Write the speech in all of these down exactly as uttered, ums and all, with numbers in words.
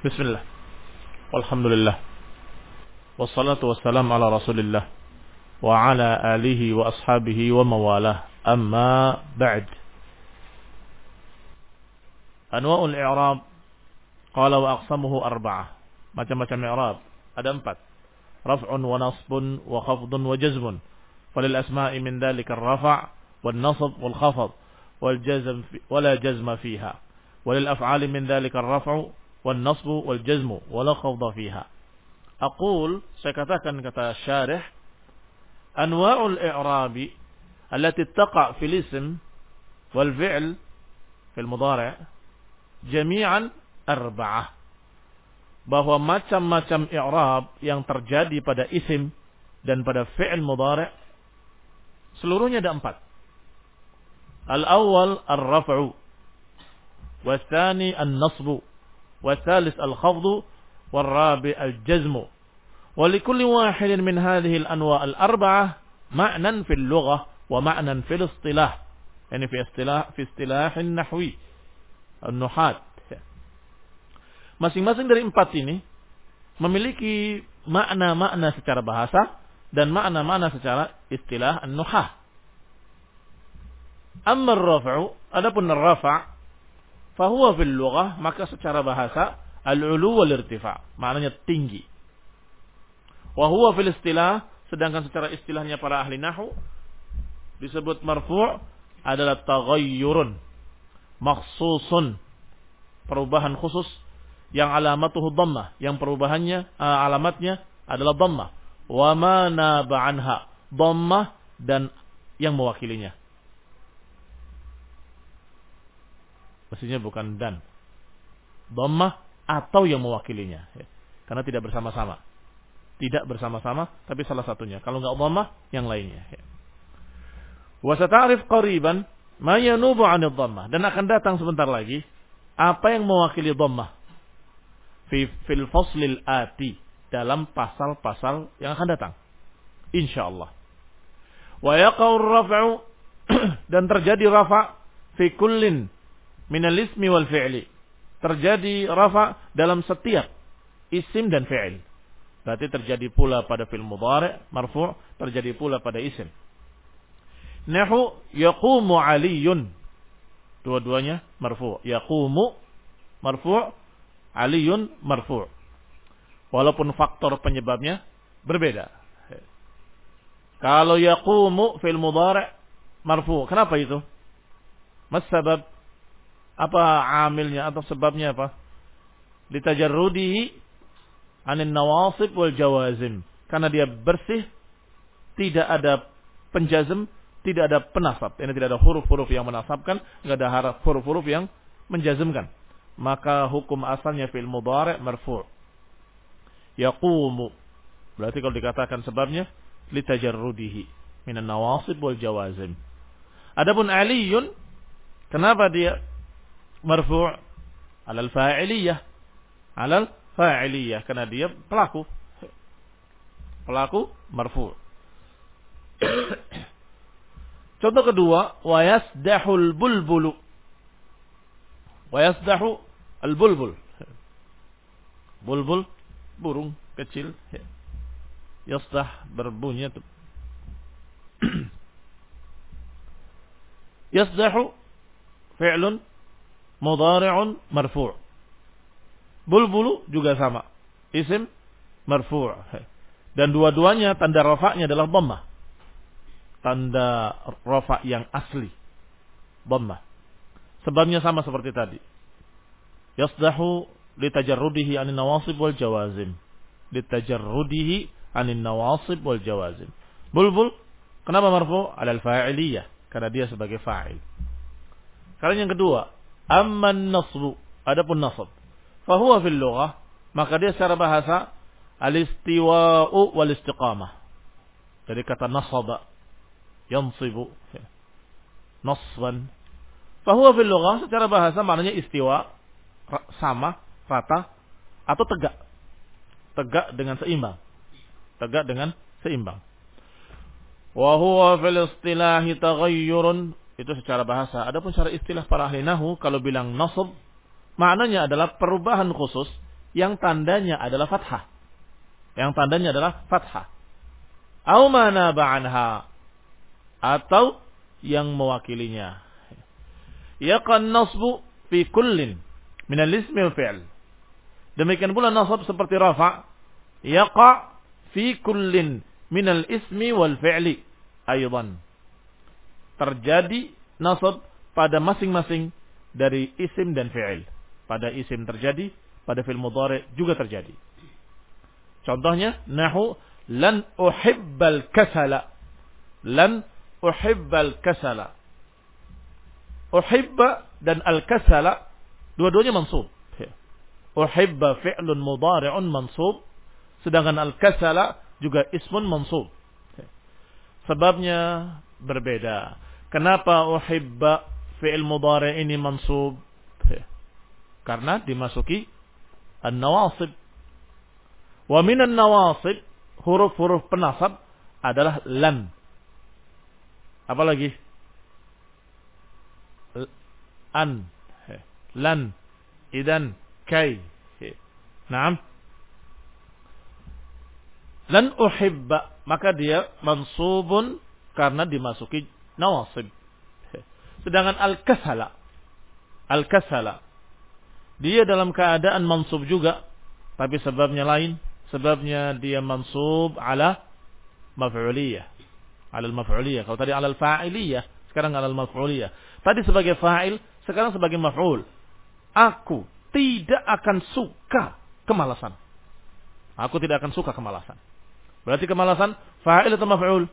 Bismillah. Walhamdulillah. Wassalatu wassalamu ala Rasulillah wa ala alihi wa ashabihi wa mawalah. Amma ba'd. Anwa'ul i'rab qala wa aqsamuhu arba'ah. Macam-macam i'rab ada empat. Raf'un wa nasbun wa khafdun wa jazmun. Falil asma'i min dhalika ar-raf' wal nasb wal khafd wal jazm wala jazma fiha. Walil af'ali min dhalika ar-raf'u والنصب والجزم ولا خوض فيها. أقول saya katakan kata syarih أنواع الإعراب التي تقع في الاسم والفعل في المضارع جميعا أربعة, bahwa macam-macam i'rab yang terjadi pada isim dan pada fi'il mudhari' seluruhnya ada empat. Al-awwal ar-raf'u, والثاني النصب, والثالث الخفض, والرابع الجزم. ولكل واحد من هذه الأنواع الأربعة معنى في اللغة ومعنى في الاصطلاح, يعني في اصطلاح في اصطلاح النحوي النحاة. Masing-masing dari empat ini memiliki makna-makna secara bahasa dan makna-makna secara istilah an-nuhah. Amma ar-raf'u, adapun ar-raf' fahuwa fil lughah, maka secara bahasa al-ulu wal irtifa', maknanya tinggi. Wa huwa fil istilah, sedangkan secara istilahnya para ahli nahwu disebut marfu' adalah taghayyurun makhsusun, perubahan khusus yang alamatuhu dhammah, yang perubahannya uh, alamatnya adalah dhammah, wa ma naba anha, dhammah dan yang mewakilinya. Mestinya bukan dan, dhammah atau yang mewakilinya, ya. Karena tidak bersama-sama, tidak bersama-sama, tapi salah satunya. Kalau enggak dhammah, yang lainnya. Ya. Wa sata'rif qariban ma yanubu 'anil dhammah, dan akan datang sebentar lagi apa yang mewakili dhammah fi fil faslil ati, dalam pasal-pasal yang akan datang, insyaallah. Wa yaqa'u ar-raf'u, dan terjadi rafa' fi kullin minal ismi wal fi'li, terjadi rafa dalam setiap isim dan fi'il. Berarti terjadi pula pada fi'il mudhari' marfu', terjadi pula pada isim. Nahu yaqumu aliyun, dua-duanya marfu'. Yaqumu marfu', aliyun marfu', walaupun faktor penyebabnya berbeda. Kalau yaqumu fi'il mudhari' marfu', kenapa itu? Mas sabab? Apa amilnya atau sebabnya apa? Litajarrudihi anin nawasib wal jawazim, karena dia bersih, tidak ada penjazm, tidak ada penasab, ini tidak ada huruf-huruf yang menasabkan, tidak ada harf huruf-huruf yang menjazmkan, maka hukum asalnya fi'il mudhari' marfu'. Yaqumu, berarti kalau dikatakan sebabnya litajarrudihi minan nawasib wal jawazim. Adapun aliyun, kenapa dia marfu' alal fa'iliyah, alal fa'iliyah, karena dia pelaku, pelaku marfu'. Contoh kedua, wa yasdahul bulbulu, wa yasdahu al bulbul, bulbul burung kecil, yasdah berbunyi itu. Yasdahu fi'lun mudhari'un marfu'. Bulbulu juga sama, isim marfu'. Dan dua-duanya tanda rafa'nya adalah dhammah. Tanda rafa' yang asli dhammah. Sebabnya sama seperti tadi. Yasdahu litajarrudihi 'anil nawasib wal jawazim. Litajarrudihi 'anil nawasib wal jawazim. Bulbul kenapa marfu'? 'Alal fa'iliyah, karena dia sebagai fa'il. Karena yang kedua, amman nasbu, adapun nasab, fahuwa fil lughah, maka dia secara bahasa al-istiwa'u wal istiqamah. Dari kata nasaba, yansibu, nasban. Fahuwa fil lughah secara bahasa maknanya istiwa, sama, rata, atau tegak. Tegak dengan seimbang. Tegak dengan seimbang. Wa huwa fil istilahi taghayyurun, itu secara bahasa. Adapun secara istilah para ahli nahwu, kalau bilang nasab, maknanya adalah perubahan khusus yang tandanya adalah fathah. Yang tandanya adalah fathah. Au mana ba'anha, atau yang mewakilinya. Yaqan nasbu fi kullin min al-ismi wal fi'l. Demikian pula nasab seperti rafa, yaqa fi kullin min al-ismi wal fi'li aydan. Terjadi nasab pada masing-masing dari isim dan fi'il. Pada isim terjadi, pada fi'il mudhari juga terjadi. Contohnya nahu lan uhibbal kasala. Lan uhibbal kasala. Uhibba dan al-kasala dua-duanya mansub. Uhibba fi'lun mudhari'un mansub, sedangkan al-kasala juga ismun mansub. Sebabnya berbeda. Kenapa uhibba fi'il mudhari' ini mansub? Karena dimasuki an-nawasib. Wa minan nawasib, huruf-huruf penasab adalah lan. Apa lagi? An, lan, idan, kay. Naam. Lan uhibba, maka dia mansubun karena dimasuki nawasib. Sedangkan al-kasala, al-kasala, dia dalam keadaan mansub juga, tapi sebabnya lain. Sebabnya dia mansub ala maf'uliyah. Ala al-maf'uliyah. Kalau tadi ala al-fa'iliyah, sekarang ala al-maf'uliyah. Tadi sebagai fa'il, sekarang sebagai maf'ul. Aku tidak akan suka kemalasan. Aku tidak akan suka kemalasan. Berarti kemalasan fa'il atau maf'ul?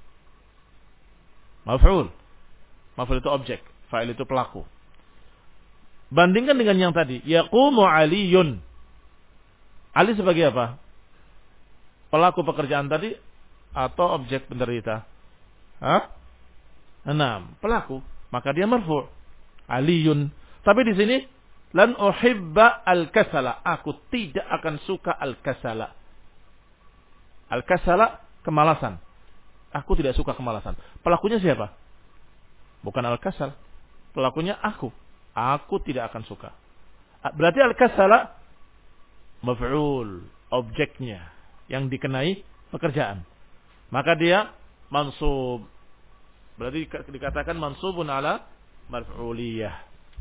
Maf'ul. Maf'ul itu objek, fa'il itu pelaku. Bandingkan dengan yang tadi, yaqumu aliyun. Ali sebagai apa? Pelaku pekerjaan tadi atau objek penderita? Hah? Enam, pelaku. Maka dia marfu'. Aliyun. Tapi di sini lan uhibba al-kasala. Aku tidak akan suka al-kasala. Al-kasala kemalasan. Aku tidak suka kemalasan. Pelakunya siapa? Bukan al-kasal. Pelakunya aku. Aku tidak akan suka. Berarti al-kasala maf'ul, objeknya yang dikenai pekerjaan. Maka dia mansub. Berarti dikatakan mansubun ala marfu'uliyah.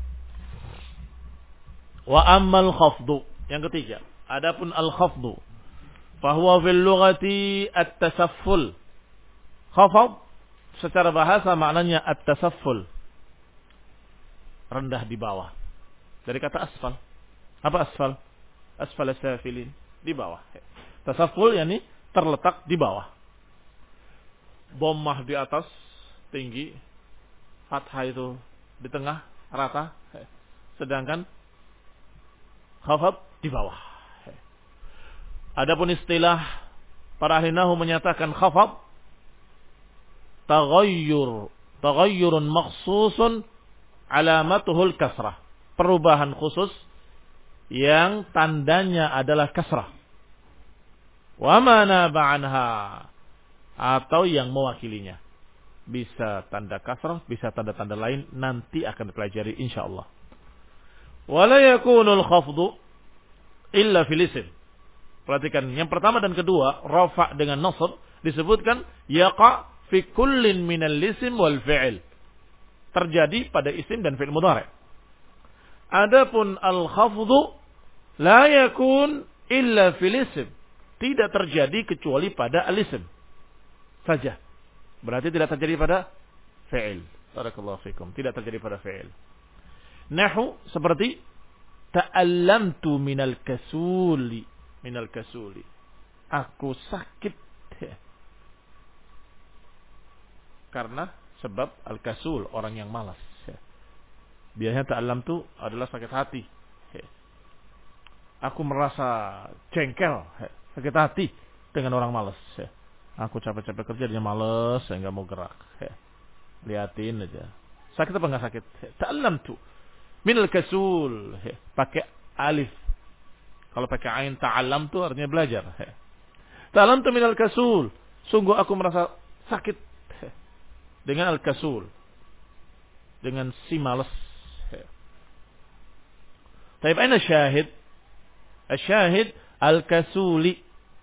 Wa ammal khafdu, yang ketiga, adapun al-khafdu, fahuwa fil lughati at-tasafful. Khafad secara bahasa maknanya at-tasafful, rendah di bawah. Dari kata asfal. Apa asfal? Asfal as-safilin, di bawah. Tasafful yakni terletak di bawah. Dhammah di atas, tinggi. Fathah itu di tengah, rata. Sedangkan khafad di bawah. Adapun istilah para ahli nahwu menyatakan khafad taghayyur, taghayyurun makhsusun alamatuhul kasrah. Perubahan khusus yang tandanya adalah kasrah. Wa mana ba'anha, atau yang mewakilinya. Bisa tanda kasrah, bisa tanda-tanda lain, nanti akan dipelajari insyaallah. Wa la yakunul khafdu illa fil ism. Perhatikan yang pertama dan kedua, rafa dengan nasab disebutkan yaqa fi kullin minal ism wal fi'il. Terjadi pada isim dan fi'il mudhari'. Adapun al-khafdu la yakun illa fil ism. Tidak terjadi kecuali pada al-ism saja. Berarti tidak terjadi pada fi'il. Barakallahu fikum. Tidak terjadi pada fi'il. Nahu seperti ta'allamtu minal kasuli. Minal kasuli. Aku sakit. Karena sebab al-kasul, orang yang malas. Biasanya ta'allamtu adalah sakit hati. Aku merasa jengkel, sakit hati dengan orang malas. Aku capek-capek kerja, dia malas, saya nggak mau gerak. Liatin aja. Sakit apa nggak sakit? Ta'allamtu minal kasul. Pakai alif. Kalau pakai ain ta'allamtu artinya belajar. Ta'allamtu minal kasul. Sungguh aku merasa sakit dengan al-kasul. Dengan si malas. Tapi aina syahid? Asyahid al-kasuli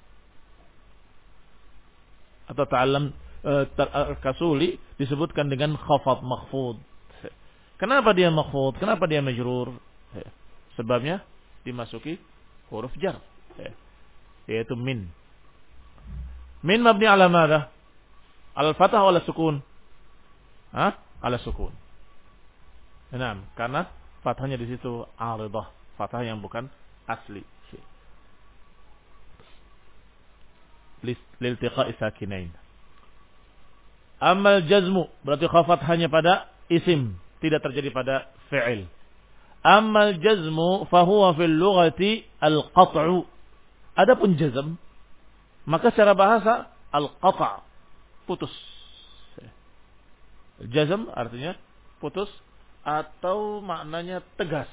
atau ta'allam al-kasuli disebutkan dengan khafad makhfud. Kenapa dia makhfud? Kenapa dia majrur? Sebabnya dimasuki huruf jar, yaitu min. Min mabni ala madha? Al-fathah wala sukun? Hah? Ala sukun. Nah, karena fathahnya di situ aridah, fathah yang bukan asli. Liltiqa'i sakinain. Amal jazmu berarti khafat hanya pada isim, tidak terjadi pada fi'il. Amal jazmu fahuwa fil lughati al-qat'u. Adapun jazm maka secara bahasa al-qat', putus. Jazm artinya putus atau maknanya tegas.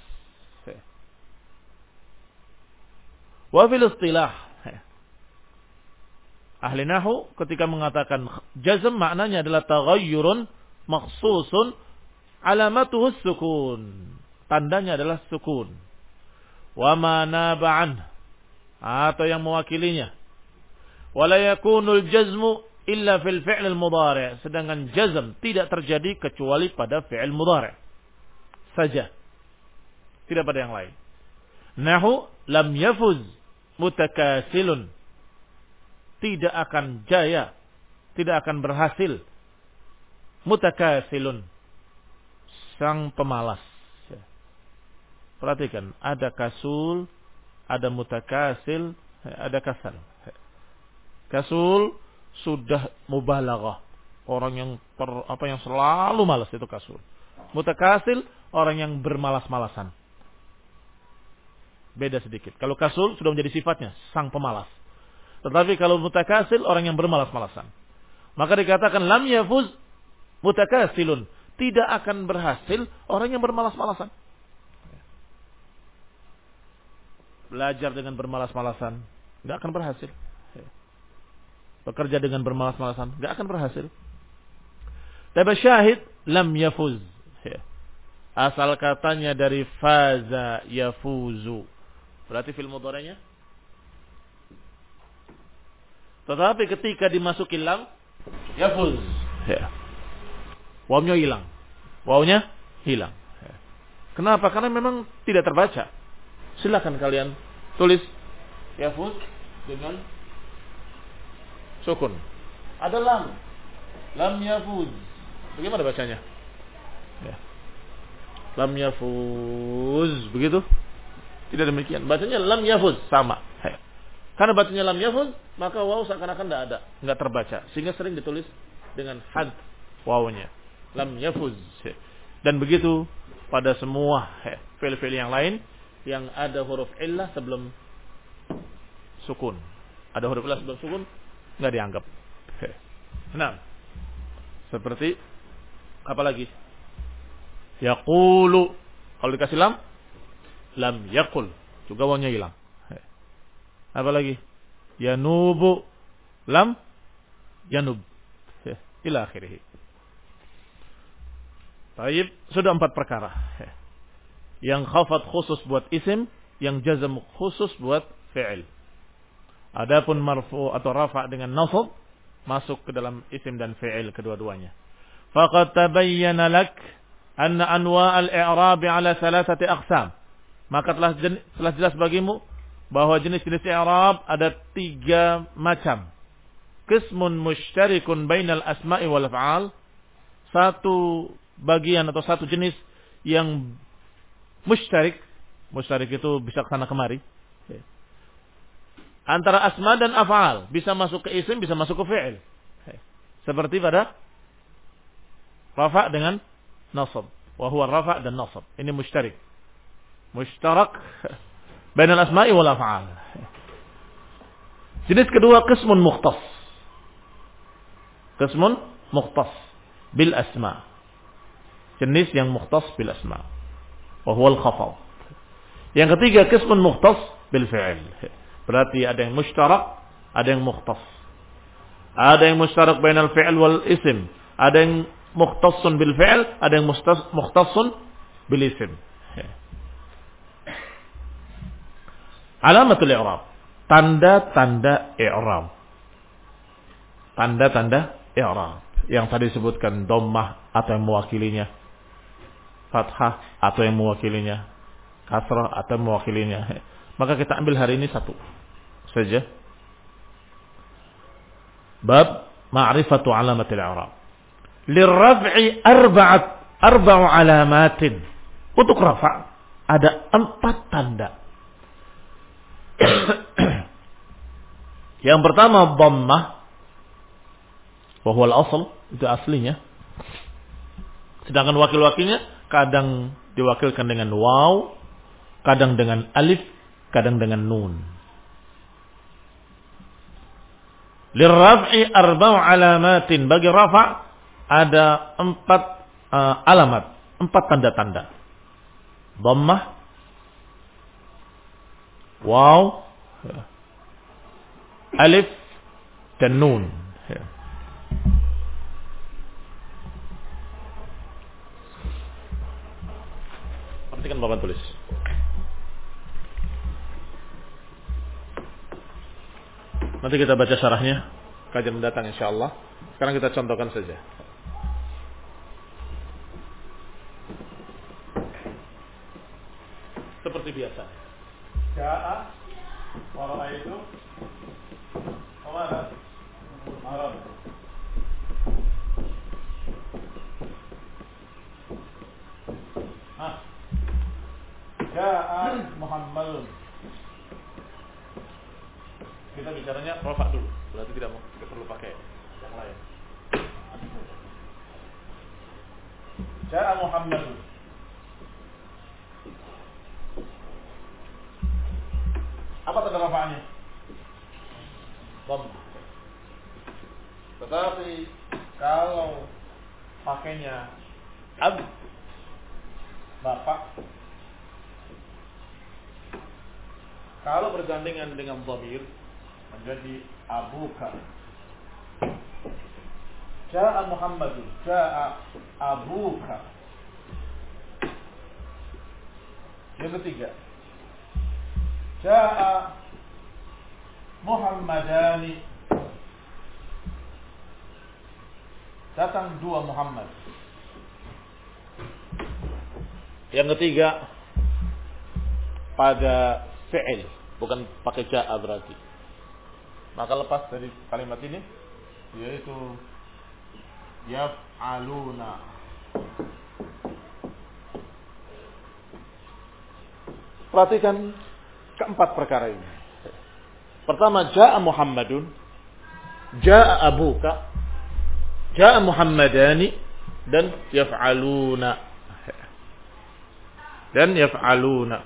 Wa fil istilah, ahli nahwu ketika mengatakan jazm maknanya adalah taghayyurun makhsusun alamatuhu sukun. Tandanya adalah sukun. Wa ma naba'an atau yang mewakilinya. Wa la yakunul jazmu illa fil fi'l al-mudhari'. Sedangkan jazm tidak terjadi kecuali pada fi'il mudhari' saja. Tidak pada yang lain. Nahu lam yafuz mutakasilun. Tidak akan jaya, tidak akan berhasil. Mutakasilun, sang pemalas. Perhatikan, ada kasul, ada mutakasil, ada kasal. Kasul sudah mubalaghah, orang yang per, apa yang selalu malas itu kasul. Mutakasil, orang yang bermalas-malasan. Beda sedikit. Kalau kasul sudah menjadi sifatnya, sang pemalas. Tetapi kalau mutakasil, orang yang bermalas-malasan. Maka dikatakan lam yafuz mutakasilun, tidak akan berhasil orang yang bermalas-malasan. Belajar dengan bermalas-malasan, enggak akan berhasil. Bekerja dengan bermalas-malasan, enggak akan berhasil. Tapi syahid lam yafuz. Asal katanya dari faza yafuzu. Berarti fil mudhari'nya. Tetapi ketika dimasuki lam, yafuz. Ya. Wawnya hilang. Wawnya hilang. Ya. Kenapa? Karena memang tidak terbaca. Silakan kalian tulis yafuz dengan sukun. Ada lam. Lam yafuz. Bagaimana bacanya? Ya. Lam yafuz. Begitu? Tidak demikian. Bacanya lam yafuz. Sama. Ya. Karena bacanya lam yafuz, maka waw seakan-akan tidak ada, enggak terbaca, sehingga sering ditulis dengan had wawnya, lam yafuz. Dan begitu pada semua fi'il-fi'il yang lain yang ada huruf illah sebelum sukun. Ada huruf illah sebelum sukun, enggak dianggap. Nah, seperti apa lagi? Yaqulu, kalau dikasih lam, lam yaqul, juga wawnya hilang. Apa lagi? Yanubu, lam yanub, ila akhirih. Baik, sudah empat perkara. Yang khafat khusus buat isim, yang jazm khusus buat fi'il. Adapun marfu atau rafa dengan nasab masuk ke dalam isim dan fi'il kedua-duanya. Faqad tabayyana lak anna anwa' al-i'rab 'ala thalathati aqsam. Maka telah telah jelas bagimu bahwa jenis-jenis i'rab ada tiga macam. Qismun musytarikun bainal asma'i wal af'al. Satu bagian atau satu jenis yang musytarik. Musytarik itu bisa kesana kemari. Antara asma dan af'al. Bisa masuk ke isim, bisa masuk ke fi'il. Seperti pada rafa' dengan nasab. Wa huwa rafa' dan nasab. Ini musytarik. Mushtarak bainal asma'i wal af'al. Jenis kedua qismun mukhtas. Qismun mukhtas bil asma. Jenis yang mukhtas bil asma. Wa huwa al-khafad. Yang ketiga qismun mukhtas bil fi'il. Berarti ada yang mushtarak, ada yang mukhtas. Ada yang mushtarak bainal fi'il wal isim. Ada yang mukhtassun bil fi'il, ada yang mukhtassun bil isim. Alamatul i'rab. Tanda-tanda i'rab. Tanda-tanda i'rab. Yang tadi disebutkan dhammah atau yang mewakilinya. Fathah atau yang mewakilinya. Kasrah atau yang mewakilinya. Maka kita ambil hari ini satu saja. Bab ma'rifatu alamatil i'rab. Lirraf'i arba'at arba'u alamatin. Untuk rafa' ada empat tanda. Yang pertama dhammah, wa huwa al-asl, itu aslinya. Sedangkan wakil-wakilnya kadang diwakilkan dengan waw, kadang dengan alif, kadang dengan nun. Lirraf'i arba'u alamatin, bagi rafa' ada empat uh, alamat, empat tanda-tanda. Dhammah, waw, alif, dan nun. Perhatikan Bapak tulis. Nanti kita baca syarahnya kajian mendatang insyaallah. Sekarang kita contohkan saja. Seperti biasa. Ja'a wa ra'aitu Omar Maram. Ah. Ja'a Muhammadun. Kita bicaranya rafa' dulu. Berarti tidak mau kita perlu pakai yang lain. Ja'a Muhammadun. Apa tanda rafa'nya? Dhammah. Tetapi kalau pakainya ab, bapak, kalau bergandengan dengan dhamir menjadi abuka. Ja'a Muhammadun, ja'a abuka. Yang ketiga, ja'a Muhammadani, datang dua Muhammad. Yang ketiga, pada fi'il, bukan pakai ja'a berarti. Maka lepas dari kalimat ini, yaitu yaf'aluna. Perhatikan keempat perkara ini. Pertama, ja'a Muhammadun, ja'a abuka, ja'a Muhammadani, dan yaf'aluna. Dan yaf'aluna.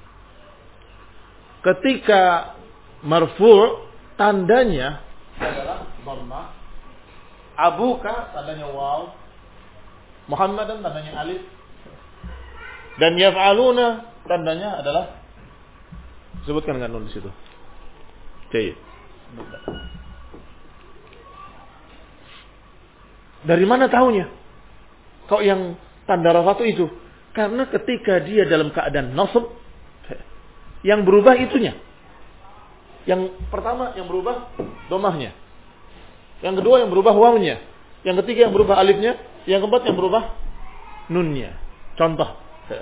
Ketika marfu' tandanya adalah dhammah, abuka tandanya waw, Muhammadan tandanya alif, dan yaf'aluna tandanya adalah sebutkan dengan nun di situ. Baik. Dari mana tahunya? Kok yang tanda rafa itu? Karena ketika dia dalam keadaan nasab, yang berubah itunya. Yang pertama yang berubah dhammahnya. Yang kedua yang berubah wawnya. Yang ketiga yang berubah alifnya. Yang keempat yang berubah nunnya. Contoh.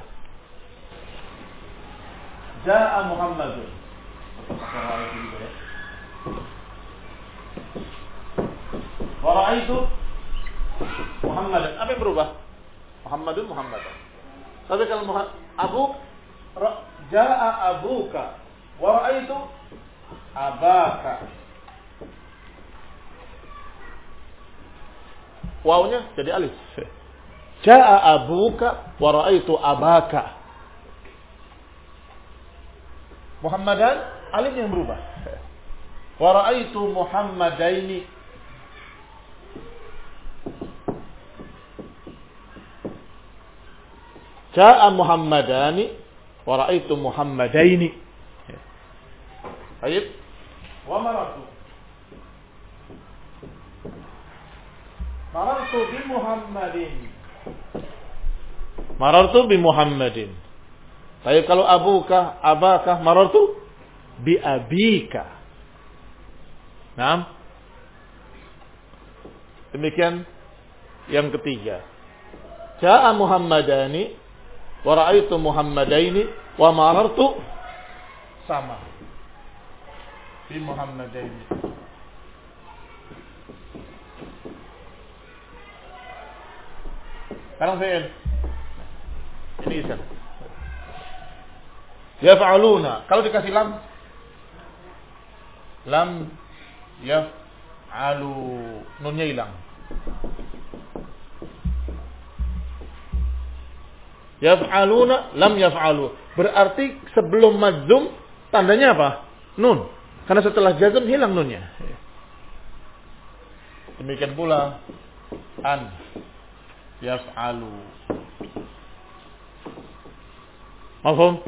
Ja'a Muhammadun. Wa ra'aitu Muhammadan. Apa yang berubah? Muhammadun Muhammadan. Tapi kalau Abu ja'a abuka wa ra'aitu abaka. Wawnya jadi alif. Ja'a abuka wa ra'aitu abaka. Muhammadan alif yang berubah. Wa ra'aitu Muhammadaini. Ja'a Muhammadani wa ra'aitu Muhammadaini. Baik. Wa marartu. Marartu bi Muhammadin. Marartu bi Muhammadin. Baik, kalau abuka, abaka, marartu bi abika. Naam. Demikian yang ketiga. Ja'a Muhammadani wa ra'aitu Muhammadaini wa marartu sama bi Muhammadaini. Sekarang saya ini isan. Yaf'aluna. Kalau dikasih lam, lam yaf'alu, nunnya hilang. Yaf'aluna, lam yaf'alu. Berarti sebelum madzum tandanya apa? Nun. Karena setelah jazm hilang nunnya. Demikian pula an yaf'alu. Paham?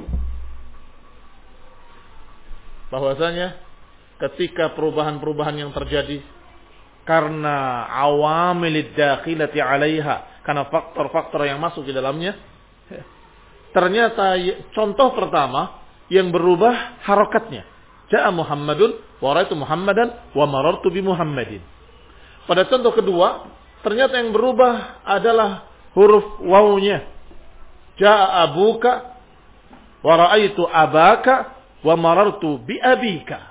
Bahwasanya ketika perubahan-perubahan yang terjadi karena awamilid dakhilati 'alaiha, karena faktor-faktor yang masuk di dalamnya, ternyata contoh pertama yang berubah harokatnya. Ja'a Muhammadun wa ra'aitu Muhammadan wa marartu bi Muhammadin. Pada contoh kedua, ternyata yang berubah adalah huruf wawunya. Ja'a abuka wa ra'aitu abaka wa marartu bi abika.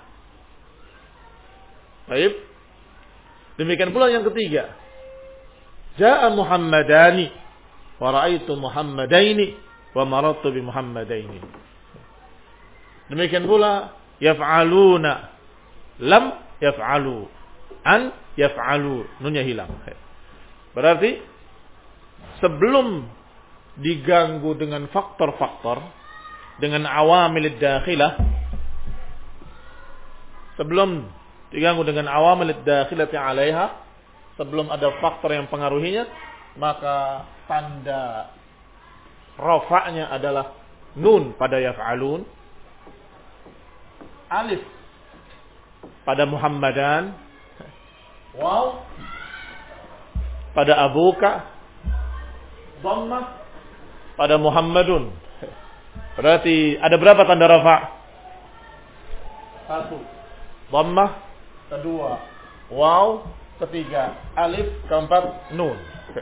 Baik. Demikian pula yang ketiga. Ja'a Muhammadani wa ra'aitu Muhammadaini wa marartu bi Muhammadaini. Demikian pula yaf'aluna, lam yaf'alu, an yaf'alu, nunnya hilang. Berarti sebelum diganggu dengan faktor-faktor, dengan awamil dakhilah, sebelum diganggu dengan awamil dakhilati 'alaiha, sebelum ada faktor yang pengaruhinya, maka tanda rafa'nya adalah nun pada yaf'alun, alif pada Muhammadan, waw pada abuka, dhammah pada Muhammadun. Berarti ada berapa tanda rafa'? Satu. Dhammah. Kedua. Waw. Ketiga. Alif. Keempat. Nun.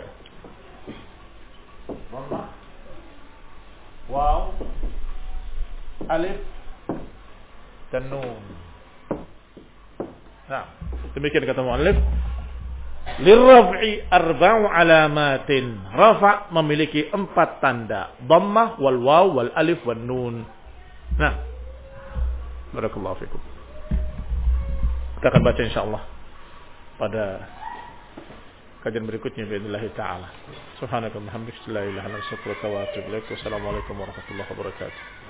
Dhammah. Waw. Alif. Dan nun. Nah, demikian kata mu'allif. Lirraf'i arba'u alamatin. Rafa' memiliki empat tanda. Dhammah, wal waw, wal alif, wal nun. Nah. Barakallahu fikum. Kita akan baca insyaallah pada kajian berikutnya biidznillah taala. Subhanakallahumma hamdika la ilaha illa anta astaghfiruka wa atubu ilaik. Wassalamualaikum warahmatullahi wabarakatuh.